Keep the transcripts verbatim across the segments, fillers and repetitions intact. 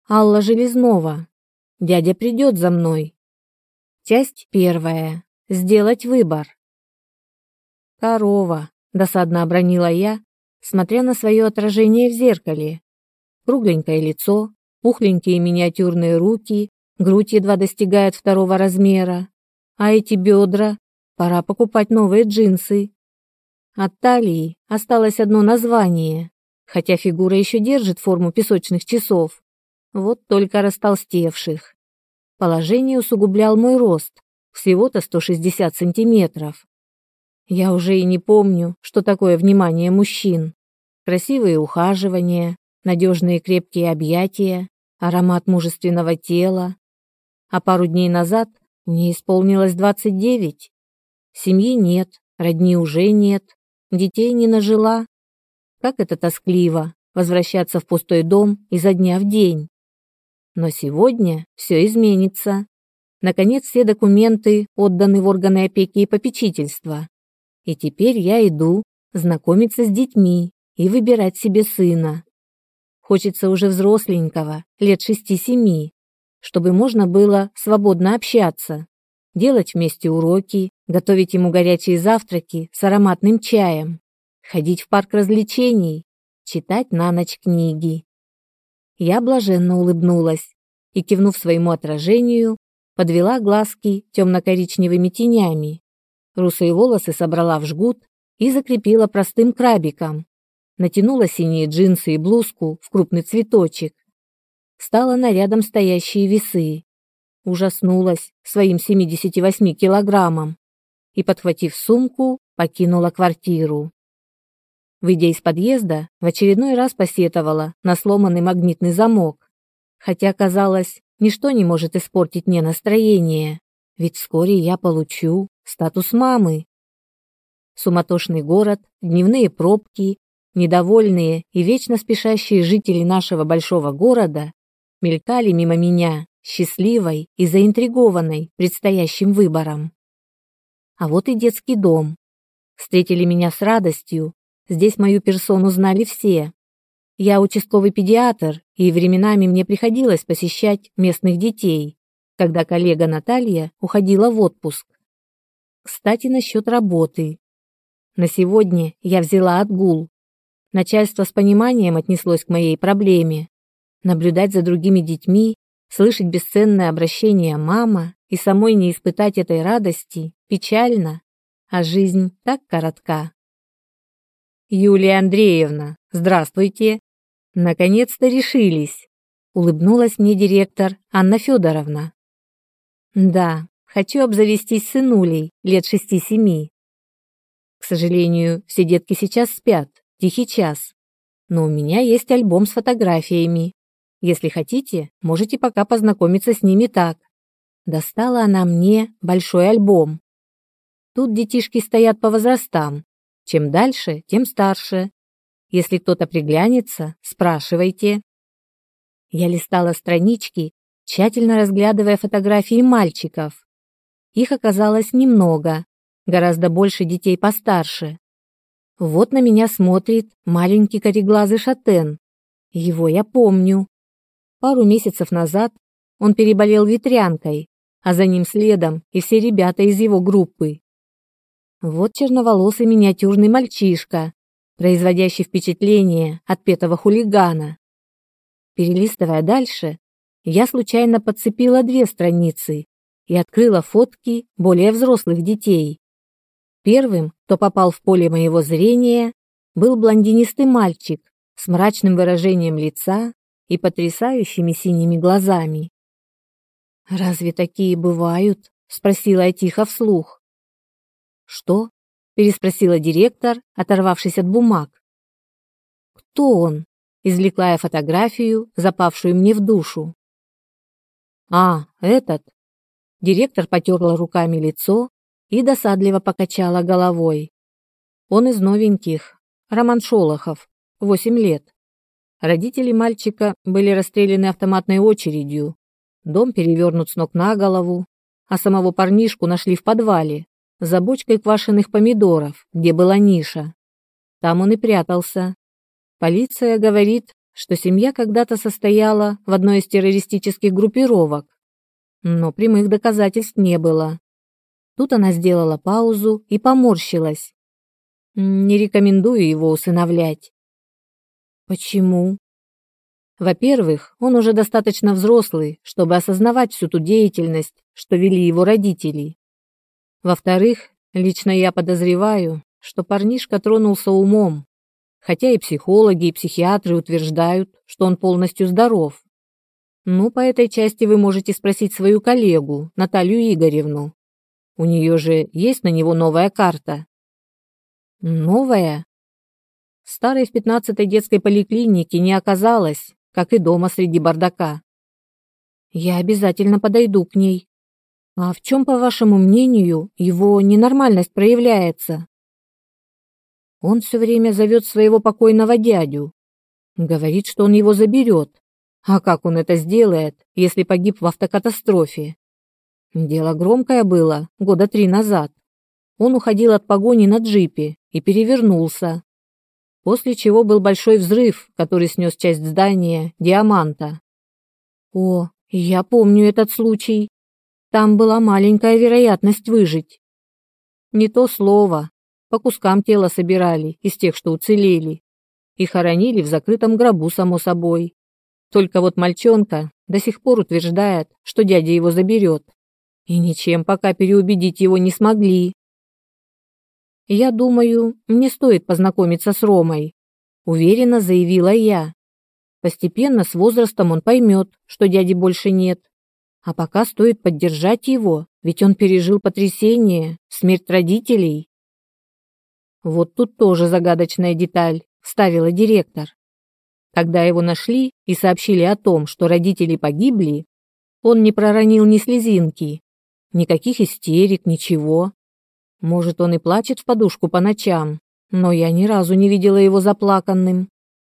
Алла Железнова. Дядя придет за мной. Часть первая. Сделать выбор. Корова, досадно обронила я, смотря на свое отражение в зеркале. Кругленькое лицо, пухленькие миниатюрные руки, грудь едва достигает второго размера. А эти бедра, пора покупать новые джинсы. От талии осталось одно название, хотя фигура еще держит форму песочных часов. Вот только растолстевших. Положение усугублял мой рост, всего-то сто шестьдесят сантиметров. Я уже и не помню, что такое внимание мужчин. Красивые ухаживания, надежные крепкие объятия, аромат мужественного тела. А пару дней назад мне исполнилось двадцать девять. Семьи нет, родни уже нет, детей не нажила. Как это тоскливо, возвращаться в пустой дом изо дня в день. Но сегодня все изменится. Наконец, все документы отданы в органы опеки и попечительства. И теперь я иду знакомиться с детьми и выбирать себе сына. Хочется уже взросленького, лет шести-семи, чтобы можно было свободно общаться, делать вместе уроки, готовить ему горячие завтраки с ароматным чаем, ходить в парк развлечений, читать на ночь книги. Я блаженно улыбнулась и, кивнув своему отражению, подвела глазки темно-коричневыми тенями. Русые волосы собрала в жгут и закрепила простым крабиком. Натянула синие джинсы и блузку в крупный цветочек. Стала на рядом стоящие весы. Ужаснулась своим семидесяти восьми килограммам и, подхватив сумку, покинула квартиру. Выйдя из подъезда, в очередной раз посетовала на сломанный магнитный замок. Хотя, казалось, ничто не может испортить мне настроение, ведь вскоре я получу статус мамы. Суматошный город, дневные пробки, недовольные и вечно спешащие жители нашего большого города мелькали мимо меня, счастливой и заинтригованной предстоящим выбором. А вот и детский дом. Встретили меня с радостью. Здесь мою персону знали все. Я участковый педиатр, и временами мне приходилось посещать местных детей, когда коллега Наталья уходила в отпуск. Кстати, насчет работы. На сегодня я взяла отгул. Начальство с пониманием отнеслось к моей проблеме. Наблюдать за другими детьми, слышать бесценное обращение «мама» и самой не испытать этой радости печально, а жизнь так коротка. «Юлия Андреевна, здравствуйте! Наконец-то решились!» — улыбнулась мне директор Анна Федоровна. «Да, хочу обзавестись сынулей лет шести-семи. К сожалению, все детки сейчас спят, тихий час, но у меня есть альбом с фотографиями. Если хотите, можете пока познакомиться с ними так». Достала она мне большой альбом. Тут детишки стоят по возрастам. Чем дальше, тем старше. Если кто-то приглянется, спрашивайте. Я листала странички, тщательно разглядывая фотографии мальчиков. Их оказалось немного, гораздо больше детей постарше. Вот на меня смотрит маленький кореглазый шатен. Его я помню. Пару месяцев назад он переболел ветрянкой, а за ним следом и все ребята из его группы. Вот черноволосый миниатюрный мальчишка, производящий впечатление отпетого хулигана. Перелистывая дальше, я случайно подцепила две страницы и открыла фотки более взрослых детей. Первым, кто попал в поле моего зрения, был блондинистый мальчик с мрачным выражением лица и потрясающими синими глазами. «Разве такие бывают?» — спросила я тихо вслух. «Что?» — переспросила директор, оторвавшись от бумаг. «Кто он?» — извлекла я фотографию, запавшую мне в душу. «А, этот?» Директор потерла руками лицо и досадливо покачала головой. «Он из новеньких, Роман Шолохов, восемь лет. Родители мальчика были расстреляны автоматной очередью, дом перевернут с ног на голову, а самого парнишку нашли в подвале, за бочкой квашеных помидоров, где была ниша. Там он и прятался. Полиция говорит, что семья когда-то состояла в одной из террористических группировок, но прямых доказательств не было. Тут она сделала паузу и поморщилась. Не рекомендую его усыновлять. Почему? Во-первых, он уже достаточно взрослый, чтобы осознавать всю ту деятельность, что вели его родители. Во-вторых, лично я подозреваю, что парнишка тронулся умом, хотя и психологи, и психиатры утверждают, что он полностью здоров. Ну, по этой части вы можете спросить свою коллегу, Наталью Игоревну. У нее же есть на него новая карта. Новая? Старой в пятнадцатой детской поликлинике не оказалось, как и дома среди бардака. Я обязательно подойду к ней. А в чем, по вашему мнению, его ненормальность проявляется? Он все время зовет своего покойного дядю. Говорит, что он его заберет. А как он это сделает, если погиб в автокатастрофе? Дело громкое было года три назад. Он уходил от погони на джипе и перевернулся. После чего был большой взрыв, который снес часть здания Диаманта. О, я помню этот случай. Там была маленькая вероятность выжить. Не то слово. По кускам тела собирали из тех, что уцелели. И хоронили в закрытом гробу, само собой. Только вот мальчонка до сих пор утверждает, что дядя его заберет. И ничем пока переубедить его не смогли. Я думаю, мне стоит познакомиться с Ромой, уверенно заявила я. Постепенно с возрастом он поймет, что дяди больше нет. А пока стоит поддержать его, ведь он пережил потрясение, смерть родителей. Вот тут тоже загадочная деталь, вставила директор. Когда его нашли и сообщили о том, что родители погибли, он не проронил ни слезинки, никаких истерик, ничего. Может, он и плачет в подушку по ночам, но я ни разу не видела его заплаканным.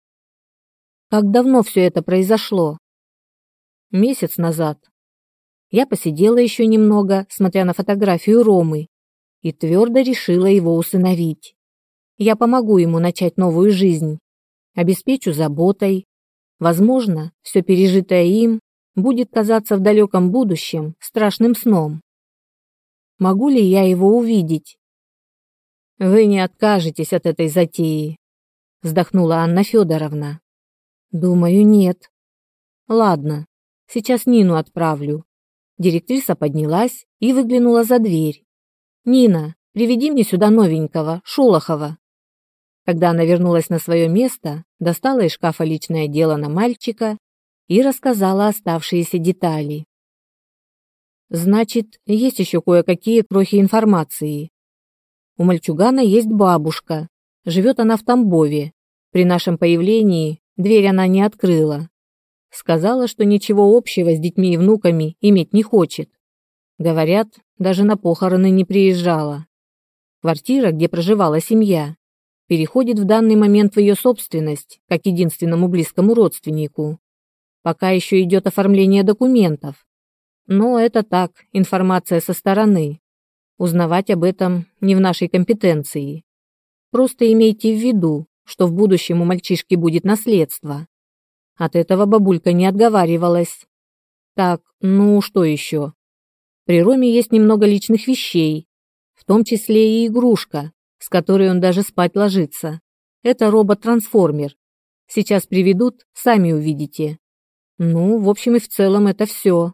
Как давно все это произошло? Месяц назад. Я посидела еще немного, смотря на фотографию Ромы, и твердо решила его усыновить. Я помогу ему начать новую жизнь, обеспечу заботой. Возможно, все пережитое им будет казаться в далеком будущем страшным сном. Могу ли я его увидеть? Вы не откажетесь от этой затеи, вздохнула Анна Федоровна. Думаю, нет. Ладно, сейчас Нину отправлю. Директриса поднялась и выглянула за дверь. Нина, приведи мне сюда новенького, Шолохова. Когда она вернулась на свое место, достала из шкафа личное дело на мальчика и рассказала оставшиеся детали. Значит, есть еще кое-какие крохи информации. У мальчугана есть бабушка. Живет она в Тамбове. При нашем появлении дверь она не открыла. Сказала, что ничего общего с детьми и внуками иметь не хочет. Говорят, даже на похороны не приезжала. Квартира, где проживала семья, переходит в данный момент в ее собственность, как единственному близкому родственнику. Пока еще идет оформление документов. Но это так, информация со стороны. Узнавать об этом не в нашей компетенции. Просто имейте в виду, что в будущем у мальчишки будет наследство. От этого бабулька не отговаривалась. Так, ну что еще? При Роме есть немного личных вещей, в том числе и игрушка, с которой он даже спать ложится. Это робот-трансформер. Сейчас приведут, сами увидите. Ну, в общем и в целом это все.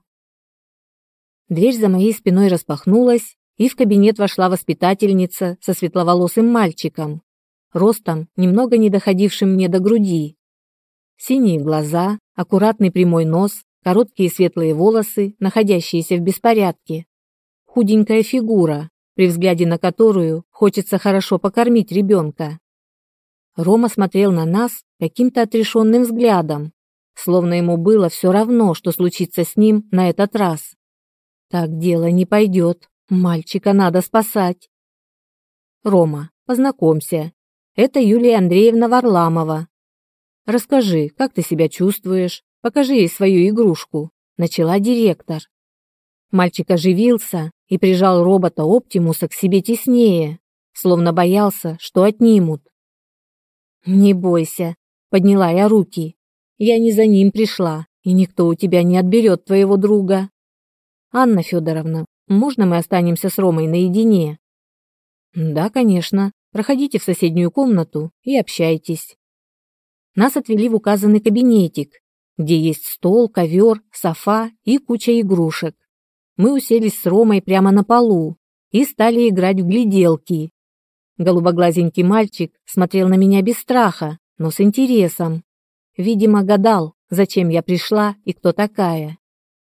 Дверь за моей спиной распахнулась, и в кабинет вошла воспитательница со светловолосым мальчиком, ростом немного не доходившим мне до груди. Синие глаза, аккуратный прямой нос, короткие светлые волосы, находящиеся в беспорядке. Худенькая фигура, при взгляде на которую хочется хорошо покормить ребенка. Рома смотрел на нас каким-то отрешенным взглядом, словно ему было все равно, что случится с ним на этот раз. Так дело не пойдет. Мальчика надо спасать. Рома, познакомься. Это Юлия Андреевна Варламова. Расскажи, как ты себя чувствуешь? Покажи ей свою игрушку, начала директор. Мальчик оживился и прижал робота Оптимуса к себе теснее, словно боялся, что отнимут. Не бойся, подняла я руки. Я не за ним пришла, и никто у тебя не отберет твоего друга. Анна Федоровна, можно мы останемся с Ромой наедине? Да, конечно. Проходите в соседнюю комнату и общайтесь. Нас отвели в указанный кабинетик, где есть стол, ковер, софа и куча игрушек. Мы уселись с Ромой прямо на полу и стали играть в гляделки. Голубоглазенький мальчик смотрел на меня без страха, но с интересом. Видимо, гадал, зачем я пришла и кто такая.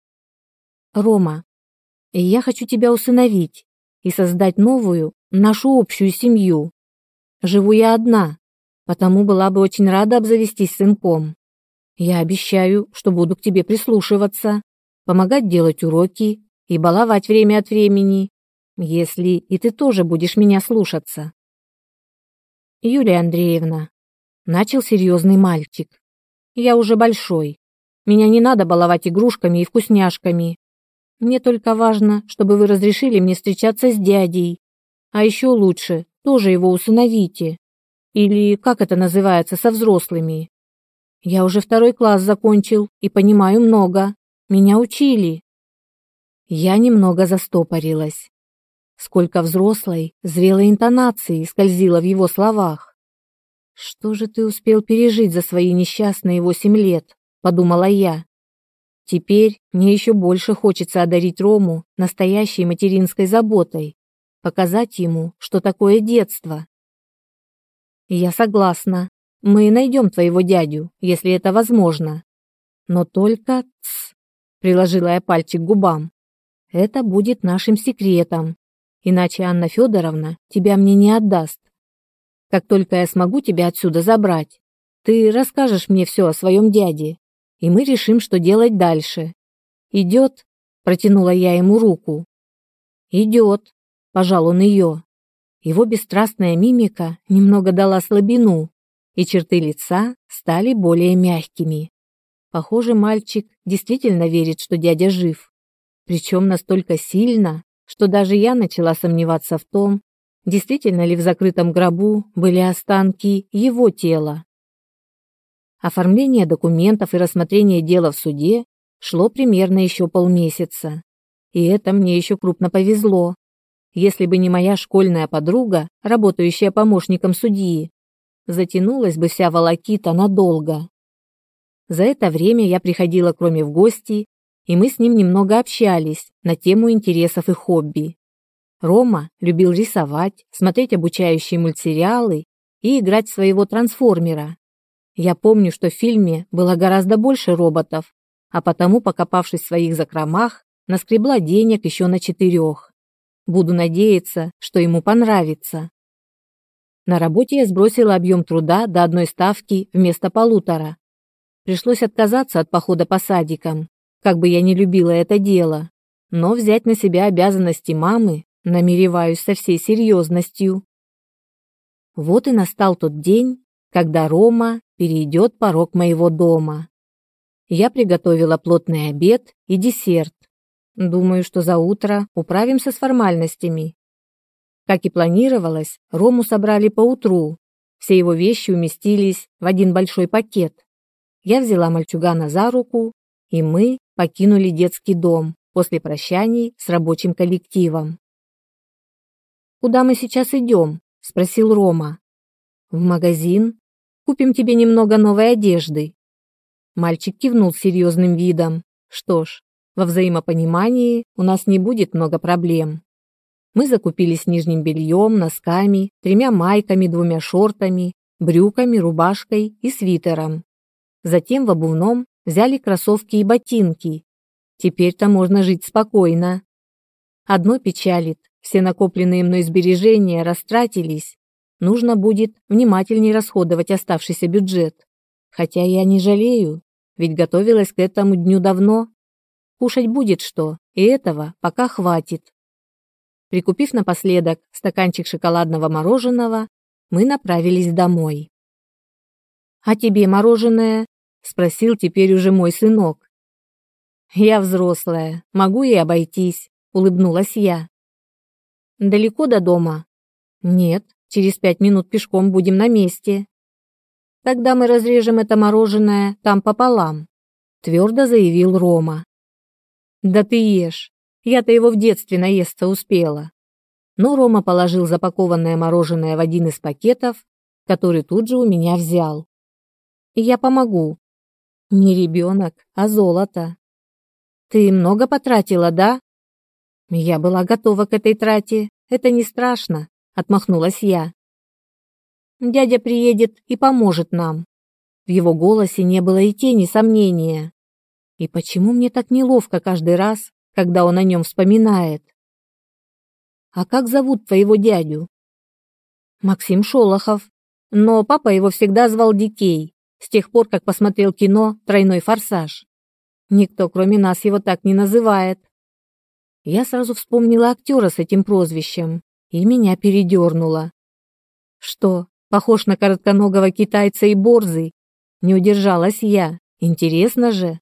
Рома, я хочу тебя усыновить и создать новую, нашу общую семью. Живу я одна, потому была бы очень рада обзавестись сынком. Я обещаю, что буду к тебе прислушиваться, помогать делать уроки и баловать время от времени, если и ты тоже будешь меня слушаться. Юлия Андреевна, начал серьезный мальчик. Я уже большой. Меня не надо баловать игрушками и вкусняшками. Мне только важно, чтобы вы разрешили мне встречаться с дядей. А еще лучше, тоже его усыновите. Или как это называется со взрослыми. Я уже второй класс закончил и понимаю много. Меня учили. Я немного застопорилась. Сколько взрослой, зрелой интонации скользило в его словах. «Что же ты успел пережить за свои несчастные восемь лет?» – подумала я. Теперь мне еще больше хочется одарить Рому настоящей материнской заботой, показать ему, что такое детство. Я согласна. Мы найдем твоего дядю, если это возможно. Но только, тс, приложила я пальчик к губам, это будет нашим секретом, иначе Анна Федоровна тебя мне не отдаст. Как только я смогу тебя отсюда забрать, ты расскажешь мне все о своем дяде, и мы решим, что делать дальше. Идет?» – протянула я ему руку. «Идет», – пожал он ее. Его бесстрастная мимика немного дала слабину, и черты лица стали более мягкими. Похоже, мальчик действительно верит, что дядя жив. Причем настолько сильно, что даже я начала сомневаться в том, действительно ли в закрытом гробу были останки его тела. Оформление документов и рассмотрение дела в суде шло примерно еще полмесяца. И это мне еще крупно повезло. Если бы не моя школьная подруга, работающая помощником судьи, затянулась бы вся волокита надолго. За это время я приходила к Роме в гости, и мы с ним немного общались на тему интересов и хобби. Рома любил рисовать, смотреть обучающие мультсериалы и играть в своего трансформера. Я помню, что в фильме было гораздо больше роботов, а потому, покопавшись в своих закромах, наскребла денег еще на четырех. Буду надеяться, что ему понравится. На работе я сбросила объем труда до одной ставки вместо полутора. Пришлось отказаться от похода по садикам, как бы я ни любила это дело, но взять на себя обязанности мамы намереваюсь со всей серьезностью. Вот и настал тот день, когда Рома перейдет порог моего дома. Я приготовила плотный обед и десерт. Думаю, что за утро управимся с формальностями. Как и планировалось, Рому собрали поутру. Все его вещи уместились в один большой пакет. Я взяла мальчугана за руку, и мы покинули детский дом после прощаний с рабочим коллективом. «Куда мы сейчас идем?» – спросил Рома. «В магазин. Купим тебе немного новой одежды». Мальчик кивнул с серьезным видом. Что ж, во взаимопонимании у нас не будет много проблем. Мы закупились нижним бельем, носками, тремя майками, двумя шортами, брюками, рубашкой и свитером. Затем в обувном взяли кроссовки и ботинки. Теперь-то можно жить спокойно. Одно печалит, все накопленные мной сбережения растратились. Нужно будет внимательнее расходовать оставшийся бюджет. Хотя я не жалею, ведь готовилась к этому дню давно. Кушать будет что, и этого пока хватит. Прикупив напоследок стаканчик шоколадного мороженого, мы направились домой. «А тебе мороженое?» – спросил теперь уже мой сынок. «Я взрослая, могу и обойтись», – улыбнулась я. «Далеко до дома?» «Нет, через пять минут пешком будем на месте». Тогда мы разрежем это мороженое там пополам, твердо заявил Рома. Да ты ешь. Я-то его в детстве наесться успела. Но Рома положил запакованное мороженое в один из пакетов, который тут же у меня взял. Я помогу. Не ребенок, а золото. Ты много потратила, да? Я была готова к этой трате. Это не страшно, отмахнулась я. Дядя приедет и поможет нам. В его голосе не было и тени сомнения. И почему мне так неловко каждый раз, когда он о нем вспоминает? А как зовут твоего дядю? Максим Шолохов. Но папа его всегда звал Дикей, с тех пор, как посмотрел кино «Тройной форсаж». Никто, кроме нас, его так не называет. Я сразу вспомнила актера с этим прозвищем, и меня передернуло. Что, похож на коротконогого китайца и борзый? Не удержалась я. Интересно же.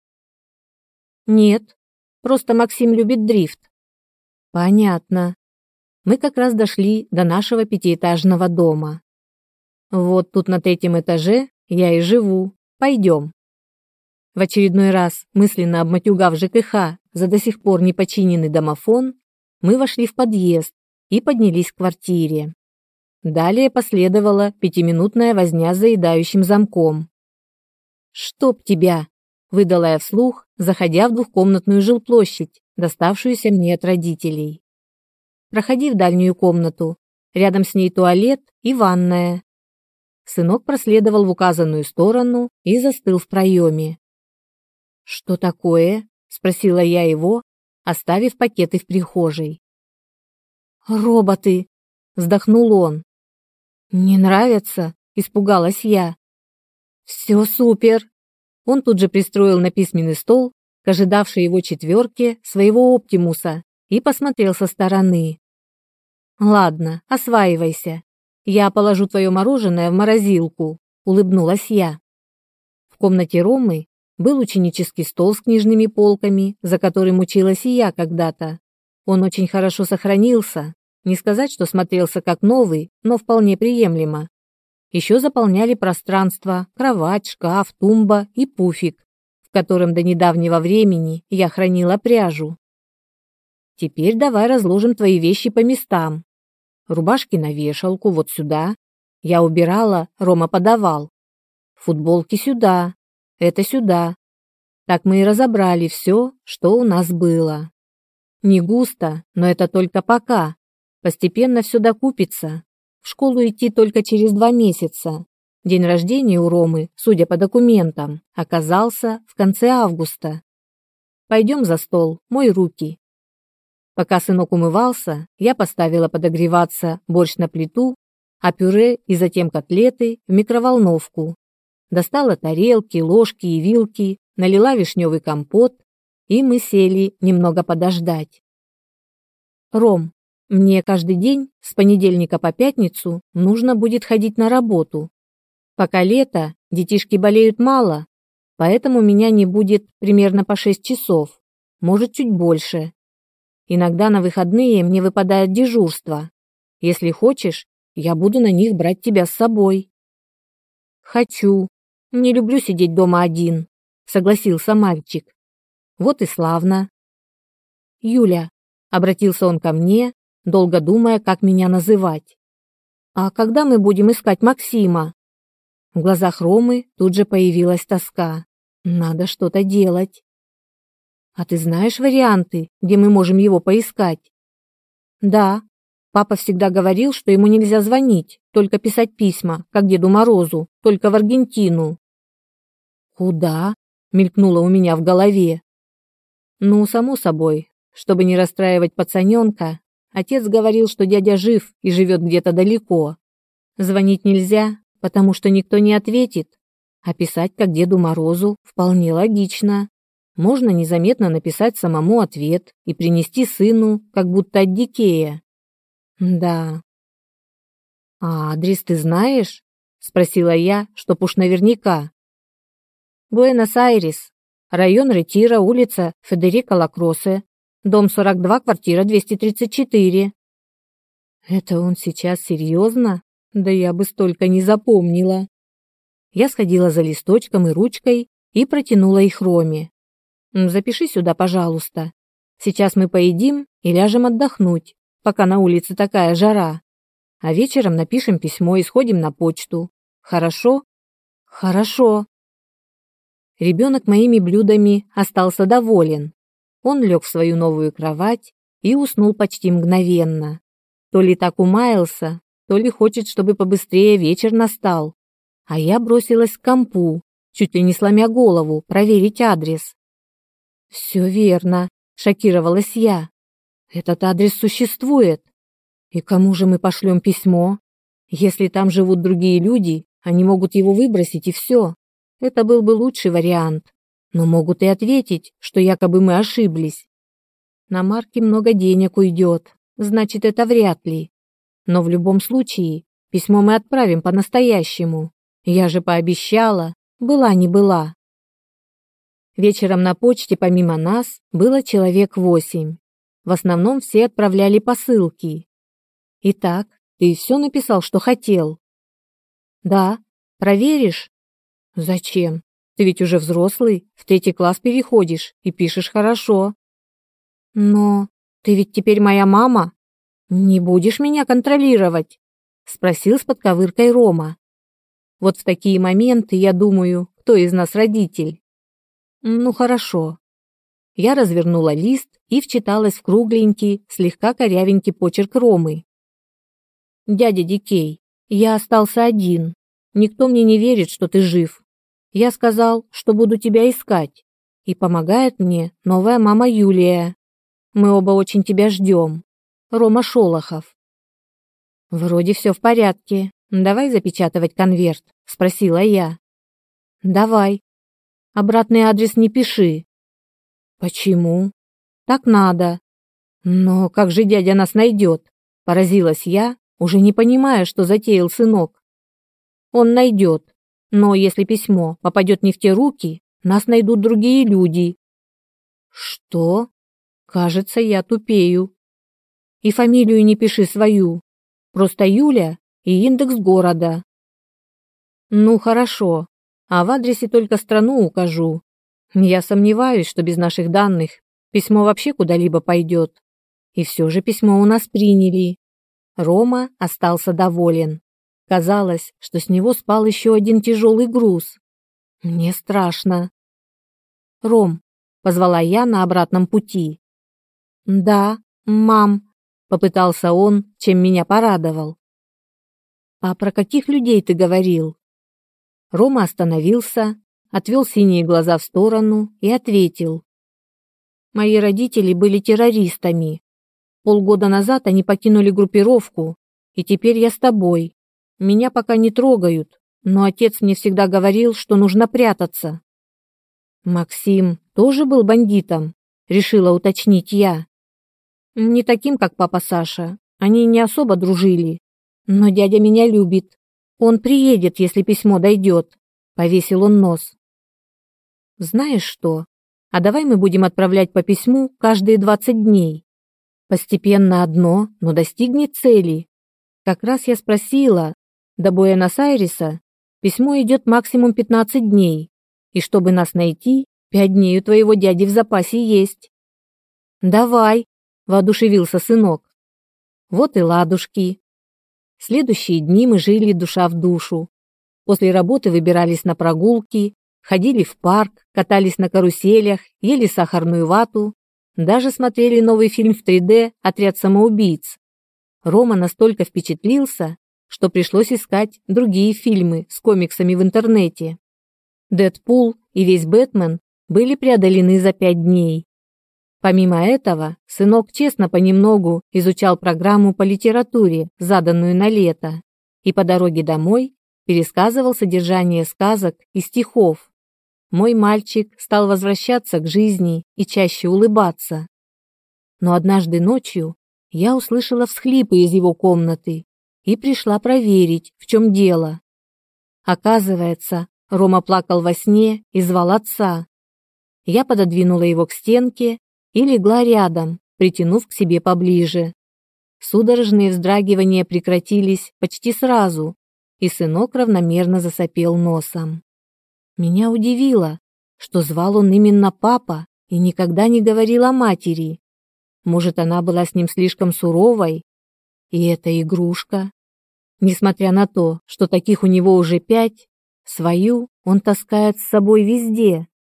Нет, просто Максим любит дрифт. Понятно. Мы как раз дошли до нашего пятиэтажного дома. Вот тут на третьем этаже я и живу. Пойдем. В очередной раз, мысленно обматюгав ЖКХ за до сих пор не починенный домофон, мы вошли в подъезд и поднялись к квартире. Далее последовала пятиминутная возня с заедающим замком. «Чтоб тебя!» — выдала я вслух, заходя в двухкомнатную жилплощадь, доставшуюся мне от родителей. «Проходи в дальнюю комнату. Рядом с ней туалет и ванная». Сынок проследовал в указанную сторону и застыл в проеме. «Что такое?» — спросила я его, оставив пакеты в прихожей. «Роботы!» — вздохнул он. «Не нравятся?» — испугалась я. «Все супер!» Он тут же пристроил на письменный стол к ожидавшей его четверке своего Оптимуса и посмотрел со стороны. «Ладно, осваивайся. Я положу твое мороженое в морозилку», — улыбнулась я. В комнате Ромы был ученический стол с книжными полками, за которым училась и я когда-то. Он очень хорошо сохранился, не сказать, что смотрелся как новый, но вполне приемлемо. Еще заполняли пространство кровать, шкаф, тумба и пуфик, в котором до недавнего времени я хранила пряжу. Теперь давай разложим твои вещи по местам. Рубашки на вешалку, вот сюда. Я убирала, Рома подавал. Футболки сюда, это сюда. Так мы и разобрали все, что у нас было. Не густо, но это только пока. Постепенно все докупится. В школу идти только через два месяца. День рождения у Ромы, судя по документам, оказался в конце августа. Пойдем за стол, мой руки. Пока сынок умывался, я поставила подогреваться борщ на плиту, а пюре и затем котлеты в микроволновку. Достала тарелки, ложки и вилки, налила вишневый компот, и мы сели немного подождать. «Ром, мне каждый день с понедельника по пятницу нужно будет ходить на работу. Пока лето, детишки болеют мало, поэтому меня не будет примерно по шесть часов, может, чуть больше. Иногда на выходные мне выпадает дежурство. Если хочешь, я буду на них брать тебя с собой». «Хочу. Не люблю сидеть дома один», — согласился мальчик. «Вот и славно». «Юля», — обратился он ко мне, долго думая, как меня называть. «А когда мы будем искать Максима?» В глазах Ромы тут же появилась тоска. «Надо что-то делать». «А ты знаешь варианты, где мы можем его поискать?» «Да. Папа всегда говорил, что ему нельзя звонить, только писать письма, как Деду Морозу, только в Аргентину». «Куда?» — мелькнуло у меня в голове. «Ну, само собой, чтобы не расстраивать пацаненка, отец говорил, что дядя жив и живет где-то далеко. Звонить нельзя, потому что никто не ответит, а писать как Деду Морозу вполне логично. Можно незаметно написать самому ответ и принести сыну, как будто от Дикея. Да. А адрес ты знаешь? Спросила я, чтоб уж наверняка. Буэнос-Айрес, район Ретиро, улица Федерико Лакросе, дом сорок два, квартира двести тридцать четыре. Это он сейчас серьезно? Да я бы столько не запомнила. Я сходила за листочком и ручкой и протянула их Роме. «Запиши сюда, пожалуйста. Сейчас мы поедим и ляжем отдохнуть, пока на улице такая жара. А вечером напишем письмо и сходим на почту. Хорошо?» «Хорошо». Ребенок моими блюдами остался доволен. Он лег в свою новую кровать и уснул почти мгновенно. То ли так умаялся, то ли хочет, чтобы побыстрее вечер настал. А я бросилась к компу, чуть ли не сломя голову, проверить адрес. «Все верно», — шокировалась я. «Этот адрес существует. И кому же мы пошлем письмо? Если там живут другие люди, они могут его выбросить и все. Это был бы лучший вариант. Но могут и ответить, что якобы мы ошиблись. На марки много денег уйдет, значит, это вряд ли. Но в любом случае, письмо мы отправим по-настоящему. Я же пообещала, была не была». Вечером на почте помимо нас было человек восемь. В основном все отправляли посылки. «Итак, ты все написал, что хотел?» «Да. Проверишь?» «Зачем? Ты ведь уже взрослый, в третий класс переходишь и пишешь хорошо». «Но ты ведь теперь моя мама. Не будешь меня контролировать?» — спросил с подковыркой Рома. Вот в такие моменты я думаю, кто из нас родитель. «Ну хорошо». Я развернула лист и вчиталась в кругленький, слегка корявенький почерк Ромы. «Дядя Дикей, я остался один. Никто мне не верит, что ты жив. Я сказал, что буду тебя искать. И помогает мне новая мама Юлия. Мы оба очень тебя ждем. Рома Шолохов». «Вроде все в порядке. Давай запечатывать конверт», — спросила я. «Давай. Обратный адрес не пиши». «Почему?» «Так надо». «Но как же дядя нас найдет?» — поразилась я, уже не понимая, что затеял сынок. «Он найдет, но если письмо попадет не в те руки, нас найдут другие люди». «Что?» «Кажется, я тупею». «И фамилию не пиши свою, просто Юля и индекс города». «Ну хорошо, а в адресе только страну укажу. Я сомневаюсь, что без наших данных письмо вообще куда-либо пойдет. И все же письмо у нас приняли». Рома остался доволен. Казалось, что с него спал еще один тяжелый груз. Мне страшно. «Ром», — позвала я на обратном пути. «Да, мам», — попытался он, чем меня порадовал. «А про каких людей ты говорил?» Рома остановился, отвел синие глаза в сторону и ответил. «Мои родители были террористами. Полгода назад они покинули группировку, и теперь я с тобой. Меня пока не трогают, но отец мне всегда говорил, что нужно прятаться». «Максим тоже был бандитом?» — решила уточнить я. «Не таким, как папа Саша. Они не особо дружили. Но дядя меня любит. Он приедет, если письмо дойдет», — повесил он нос. «Знаешь что? А давай мы будем отправлять по письму каждые двадцать дней. Постепенно одно, но достигнет цели. Как раз я спросила, до Буэнос-Айреса письмо идет максимум пятнадцать дней, и чтобы нас найти, пять дней у твоего дяди в запасе есть». «Давай», — воодушевился сынок. Вот и ладушки. Следующие дни мы жили душа в душу. После работы выбирались на прогулки, ходили в парк, катались на каруселях, ели сахарную вату, даже смотрели новый фильм в три дэ «Отряд самоубийц». Рома настолько впечатлился, что пришлось искать другие фильмы с комиксами в интернете. «Дэдпул» и весь «Бэтмен» были преодолены за пять дней. Помимо этого, сынок честно понемногу изучал программу по литературе, заданную на лето, и по дороге домой пересказывал содержание сказок и стихов. Мой мальчик стал возвращаться к жизни и чаще улыбаться. Но однажды ночью я услышала всхлипы из его комнаты и пришла проверить, в чем дело. Оказывается, Рома плакал во сне и звал отца. Я пододвинула его к стенке и легла рядом, притянув к себе поближе. Судорожные вздрагивания прекратились почти сразу, и сынок равномерно засопел носом. Меня удивило, что звал он именно папа и никогда не говорил о матери. Может, она была с ним слишком суровой? И эта игрушка. Несмотря на то, что таких у него уже пять, свою он таскает с собой везде.